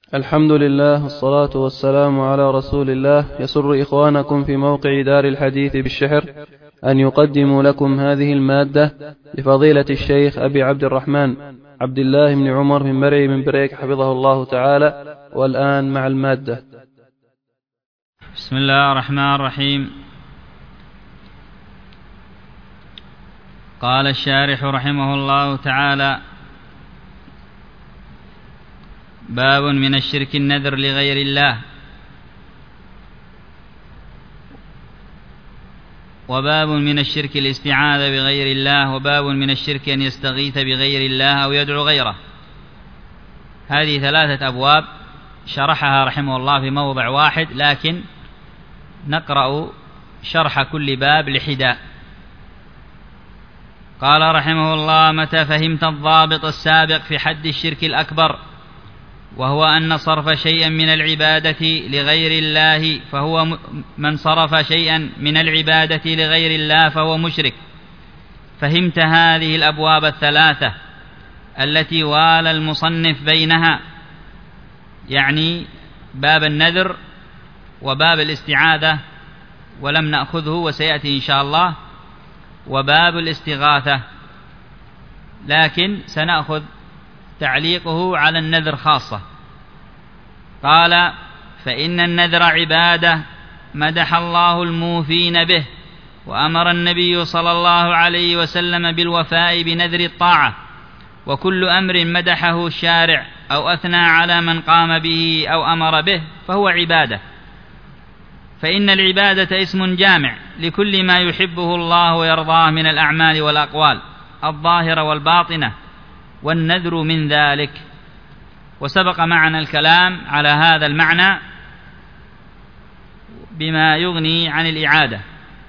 الحمد لله والصلاة والسلام على رسول الله. يسر إخوانكم في موقع دار الحديث بالشحر أن يقدموا لكم هذه المادة لفضيلة الشيخ أبي عبد الرحمن عبد الله بن عمر بن مرعي بن بريك حفظه الله تعالى. والآن مع المادة. بسم الله الرحمن الرحيم. قال الشارح رحمه الله تعالى: باب من الشرك النذر لغير الله، وباب من الشرك الاستعاذة بغير الله، وباب من الشرك أن يستغيث بغير الله أو يدعو غيره. هذه 3 أبواب شرحها رحمه الله في موضع واحد، لكن نقرأ شرح كل باب لحدة. قال رحمه الله: متى فهمت الضابط السابق في حد الشرك الأكبر، وهو أن صرف شيئا من العبادة لغير الله فهو من صرف شيئا من العبادة لغير الله فهو مشرك، فهمت هذه الأبواب 3 التي والى المصنف بينها، يعني باب النذر وباب الاستعاذة ولم نأخذه وسيأتي إن شاء الله، وباب الاستغاثة، لكن سنأخذ تعليقه على النذر خاصة. قال: فإن النذر عبادة مدح الله الموفين به، وأمر النبي صلى الله عليه وسلم بالوفاء بنذر الطاعة، وكل أمر مدحه الشارع أو أثنى على من قام به أو أمر به فهو عبادة، فإن العبادة اسم جامع لكل ما يحبه الله ويرضاه من الأعمال والأقوال الظاهرة والباطنة، والنذر من ذلك. وسبق معنا الكلام على هذا المعنى بما يغني عن الإعادة.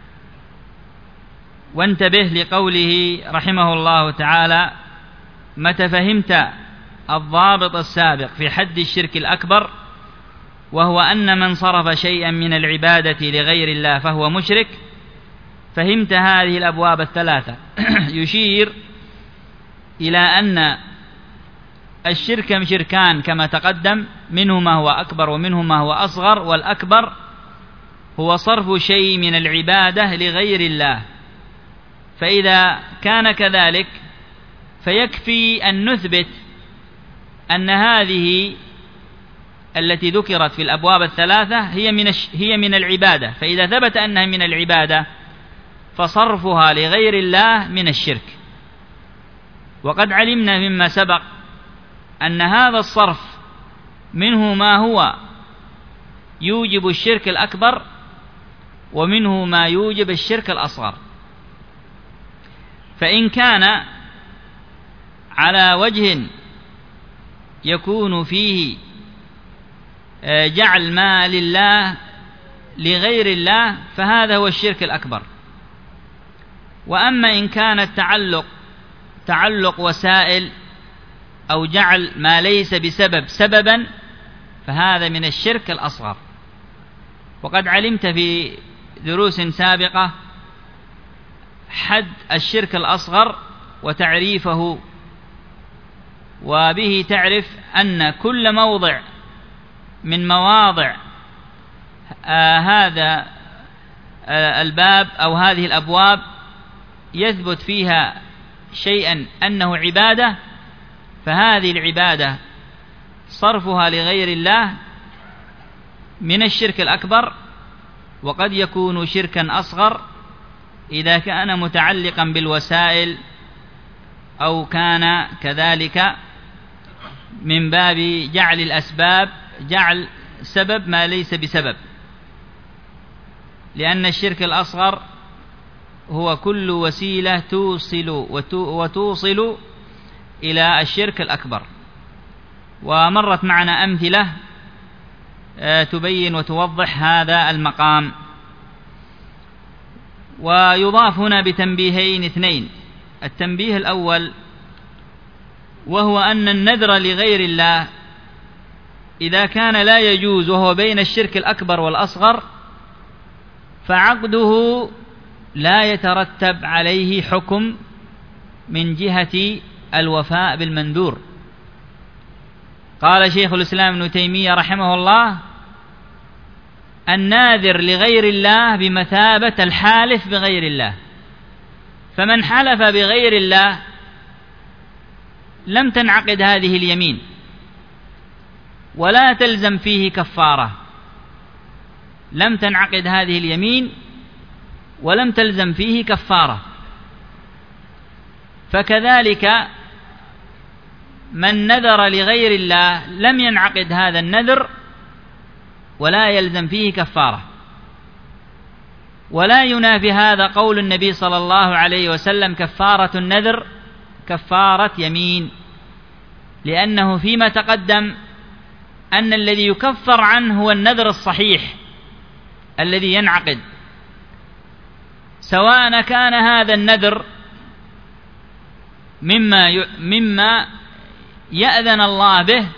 وانتبه لقوله رحمه الله تعالى: متى فهمت الضابط السابق في حد الشرك الأكبر، وهو أن من صرف شيئا من العبادة لغير الله فهو مشرك، فهمت هذه الأبواب 3. يشير إلى أن الشرك شركان كما تقدم، منه ما هو أكبر ومنه ما هو أصغر، والأكبر هو صرف شيء من العبادة لغير الله. فإذا كان كذلك فيكفي أن نثبت أن هذه التي ذكرت في الأبواب 3 هي من العبادة، فإذا ثبت أنها من العبادة فصرفها لغير الله من الشرك. وقد علمنا مما سبق أن هذا الصرف منه ما هو يوجب الشرك الأكبر، ومنه ما يوجب الشرك الأصغر. فإن كان على وجه يكون فيه جعل ما لله لغير الله فهذا هو الشرك الأكبر. وأما إن كان تعلق وسائل أو جعل ما ليس بسبب سببا فهذا من الشرك الأصغر. وقد علمت في دروس سابقة حد الشرك الأصغر وتعريفه، وبه تعرف أن كل موضع من مواضع هذا الباب أو هذه الأبواب يثبت فيها شيئا أنه عبادة، فهذه العبادة صرفها لغير الله من الشرك الأكبر، وقد يكون شركا أصغر إذا كان متعلقا بالوسائل أو كان كذلك من باب جعل الأسباب، جعل سبب ما ليس بسبب، لأن الشرك الأصغر هو كل وسيلة توصل إلى الشرك الأكبر. ومرت معنا أمثلة تبين وتوضح هذا المقام. ويضاف هنا بتنبيهين 2. التنبيه الأول وهو أن النذر لغير الله إذا كان لا يجوز وهو بين الشرك الأكبر والأصغر فعقده لا يترتب عليه حكم من جهة الوفاء بالمنذور، قال شيخ الإسلام ابن تيمية رحمه الله: الناذر لغير الله بمثابة الحالف بغير الله، فمن حلف بغير الله لم تنعقد هذه اليمين ولا تلزم فيه كفارة، لم تنعقد هذه اليمين ولم تلزم فيه كفارة. فكذلك من نذر لغير الله لم ينعقد هذا النذر ولا يلزم فيه كفارة. ولا ينافي هذا قول النبي صلى الله عليه وسلم: كفارة النذر كفارة يمين، لأنه فيما تقدم أن الذي يكفر عنه هو النذر الصحيح الذي ينعقد، سواء كان هذا النذر مما يأذن الله به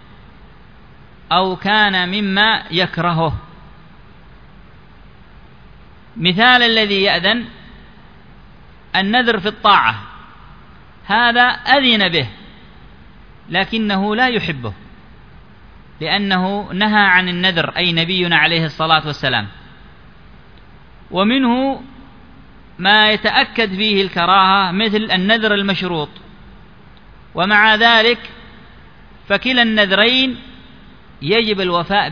أو كان مما يكرهه. مثال الذي يأذن: النذر في الطاعة، هذا أذن به لكنه لا يحبه، لأنه نهى عن النذر، أي نبينا عليه الصلاة والسلام. ومنه ما يتأكد فيه الكراهة مثل النذر المشروط، ومع ذلك فكلا النذرين يجب الوفاء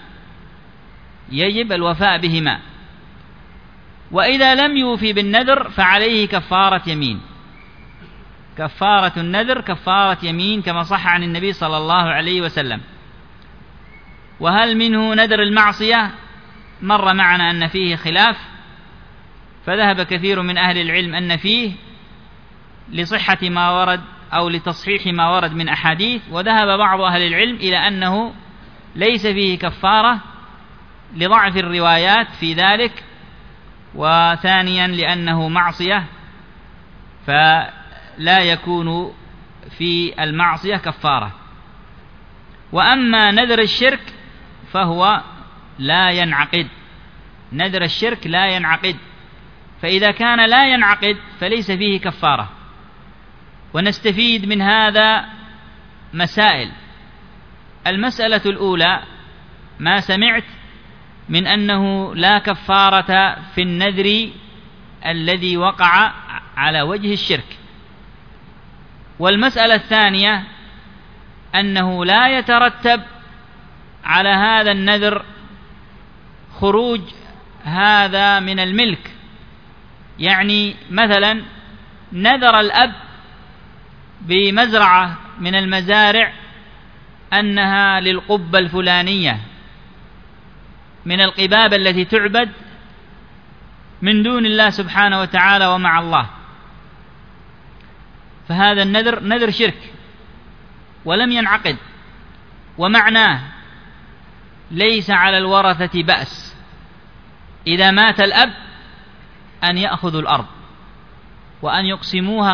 بهما، وإذا لم يوفي بالنذر فعليه كفارة يمين. كفارة النذر كفارة يمين كما صح عن النبي صلى الله عليه وسلم. وهل منه نذر المعصية؟ مر معنا أن فيه خلاف، فذهب كثير من أهل العلم أن فيه لصحة ما ورد أو لتصحيح ما ورد من أحاديث، وذهب بعض أهل العلم إلى أنه ليس فيه كفارة لضعف الروايات في ذلك، وثانيا لأنه معصية فلا يكون في المعصية كفارة. وأما نذر الشرك فهو لا ينعقد، نذر الشرك لا ينعقد، فإذا كان لا ينعقد فليس فيه كفارة. ونستفيد من هذا مسائل. المسألة الأولى: ما سمعت من أنه لا كفارة في النذر الذي وقع على وجه الشرك. والمسألة الثانية: أنه لا يترتب على هذا النذر خروج هذا من الملك. يعني مثلا نذر الأب بمزرعة من المزارع أنها للقبة الفلانية من القباب التي تعبد من دون الله سبحانه وتعالى ومع الله، فهذا النذر نذر شرك ولم ينعقد، ومعناه ليس على الورثة بأس إذا مات الأب أن يأخذوا الأرض وأن يقسموها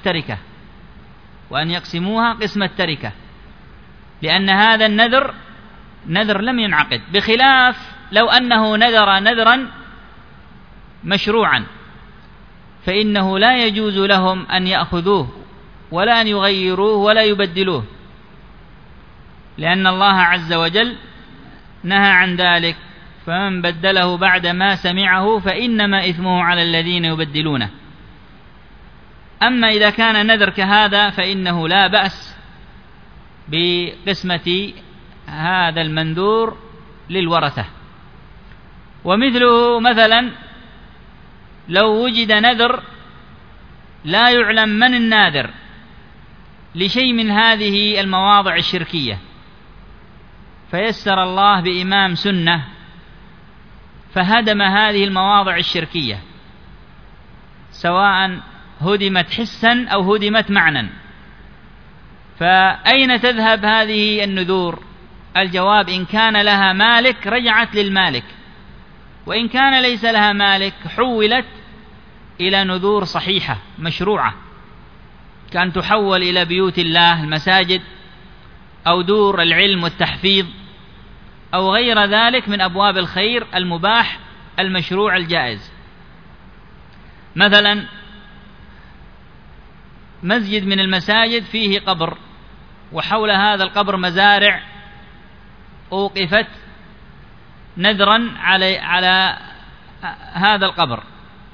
قسم التركة، لأن هذا النذر نذر لم ينعقد، بخلاف لو أنه نذر نذرا مشروعا فإنه لا يجوز لهم أن يأخذوه ولا أن يغيروه ولا يبدلوه، لأن الله عز وجل نهى عن ذلك: فمن بدله بعد ما سمعه فإنما إثمه على الذين يبدلونه. أما إذا كان نذر كهذا فإنه لا بأس بقسمة هذا المنذور للورثة. ومثله مثلا لو وجد نذر لا يعلم من الناذر لشيء من هذه المواضع الشركية، فيسر الله بإمام سنة فهدم هذه المواضع الشركية، سواء هدمت حسا أو هدمت معنى، فأين تذهب هذه النذور؟ الجواب: إن كان لها مالك رجعت للمالك، وإن كان ليس لها مالك حولت إلى نذور صحيحة مشروعة، كان تحول إلى بيوت الله المساجد أو دور العلم والتحفيظ أو غير ذلك من أبواب الخير المباح المشروع الجائز. مثلا مسجد من المساجد فيه قبر وحول هذا القبر مزارع أوقفت نذرا على هذا القبر،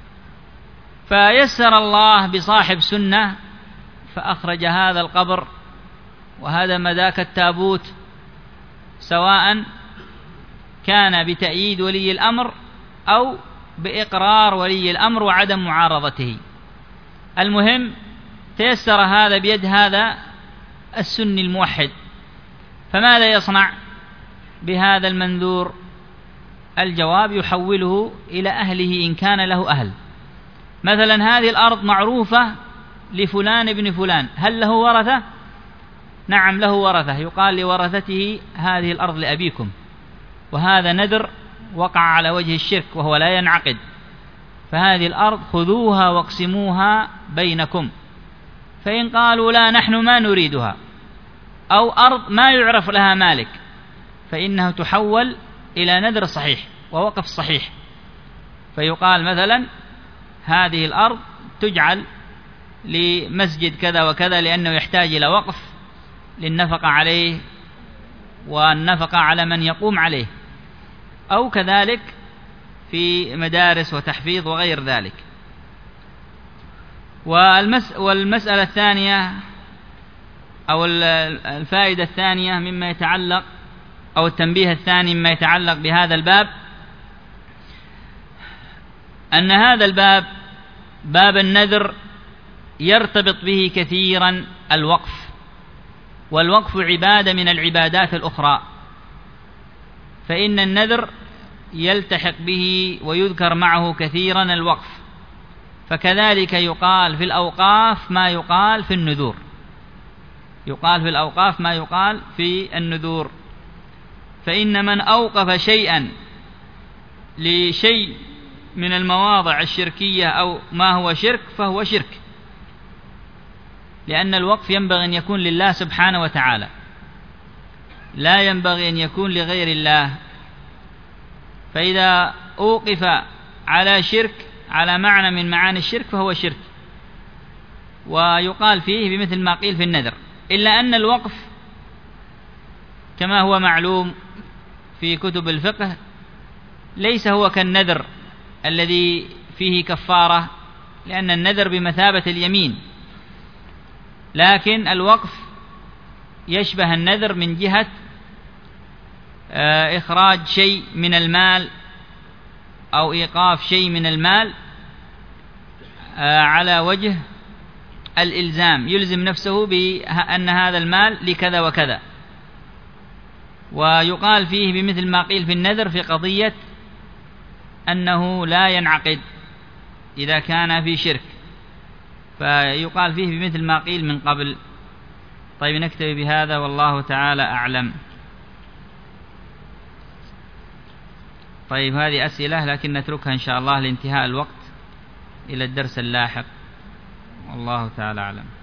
فيسر الله بصاحب سنة فأخرج هذا القبر وهدم ذاك التابوت، سواء كان بتأييد ولي الأمر أو بإقرار ولي الأمر وعدم معارضته. المهم تيسر هذا بيد هذا السني الموحد، فماذا يصنع بهذا المنذور؟ الجواب يحوله إلى أهله إن كان له أهل. مثلا هذه الأرض معروفة لفلان ابن فلان، هل له ورثة؟ نعم له ورثة، يقال لورثته هذه الأرض لأبيكم، وهذا نذر وقع على وجه الشرك وهو لا ينعقد، فهذه الأرض خذوها واقسموها بينكم. فإن قالوا لا نحن ما نريدها، أو أرض ما يعرف لها مالك، فإنه تحول إلى نذر صحيح ووقف صحيح، فيقال مثلا هذه الأرض تجعل لمسجد كذا وكذا لأنه يحتاج إلى وقف للنفقة عليه والنفقة على من يقوم عليه، أو كذلك في مدارس وتحفيظ وغير ذلك. والمسألة الثانية أو الفائدة الثانية مما يتعلق أو التنبيه الثاني مما يتعلق بهذا الباب، أن هذا الباب باب النذر يرتبط به كثيرا الوقف، والوقف عبادة من العبادات الأخرى، فإن النذر يلتحق به ويذكر معه كثيرا الوقف، فكذلك يقال في الأوقاف ما يقال في النذور، يقال في الأوقاف ما يقال في النذور. فإن من أوقف شيئا لشيء من المواضع الشركية أو ما هو شرك فهو شرك، لأن الوقف ينبغي أن يكون لله سبحانه وتعالى، لا ينبغي أن يكون لغير الله. فإذا أوقف على شرك على معنى من معاني الشرك فهو شرك، ويقال فيه بمثل ما قيل في النذر، إلا أن الوقف كما هو معلوم في كتب الفقه ليس هو كالنذر الذي فيه كفارة، لأن النذر بمثابة اليمين، لكن الوقف يشبه النذر من جهة إخراج شيء من المال أو إيقاف شيء من المال على وجه الإلزام، يلزم نفسه بأن هذا المال لكذا وكذا. ويقال فيه بمثل ما قيل في النذر في قضية أنه لا ينعقد إذا كان في شرك، فيقال فيه بمثل ما قيل من قبل. طيب نكتفي بهذا والله تعالى أعلم. طيب هذه أسئلة لكن نتركها إن شاء الله لانتهاء الوقت إلى الدرس اللاحق، والله تعالى أعلم.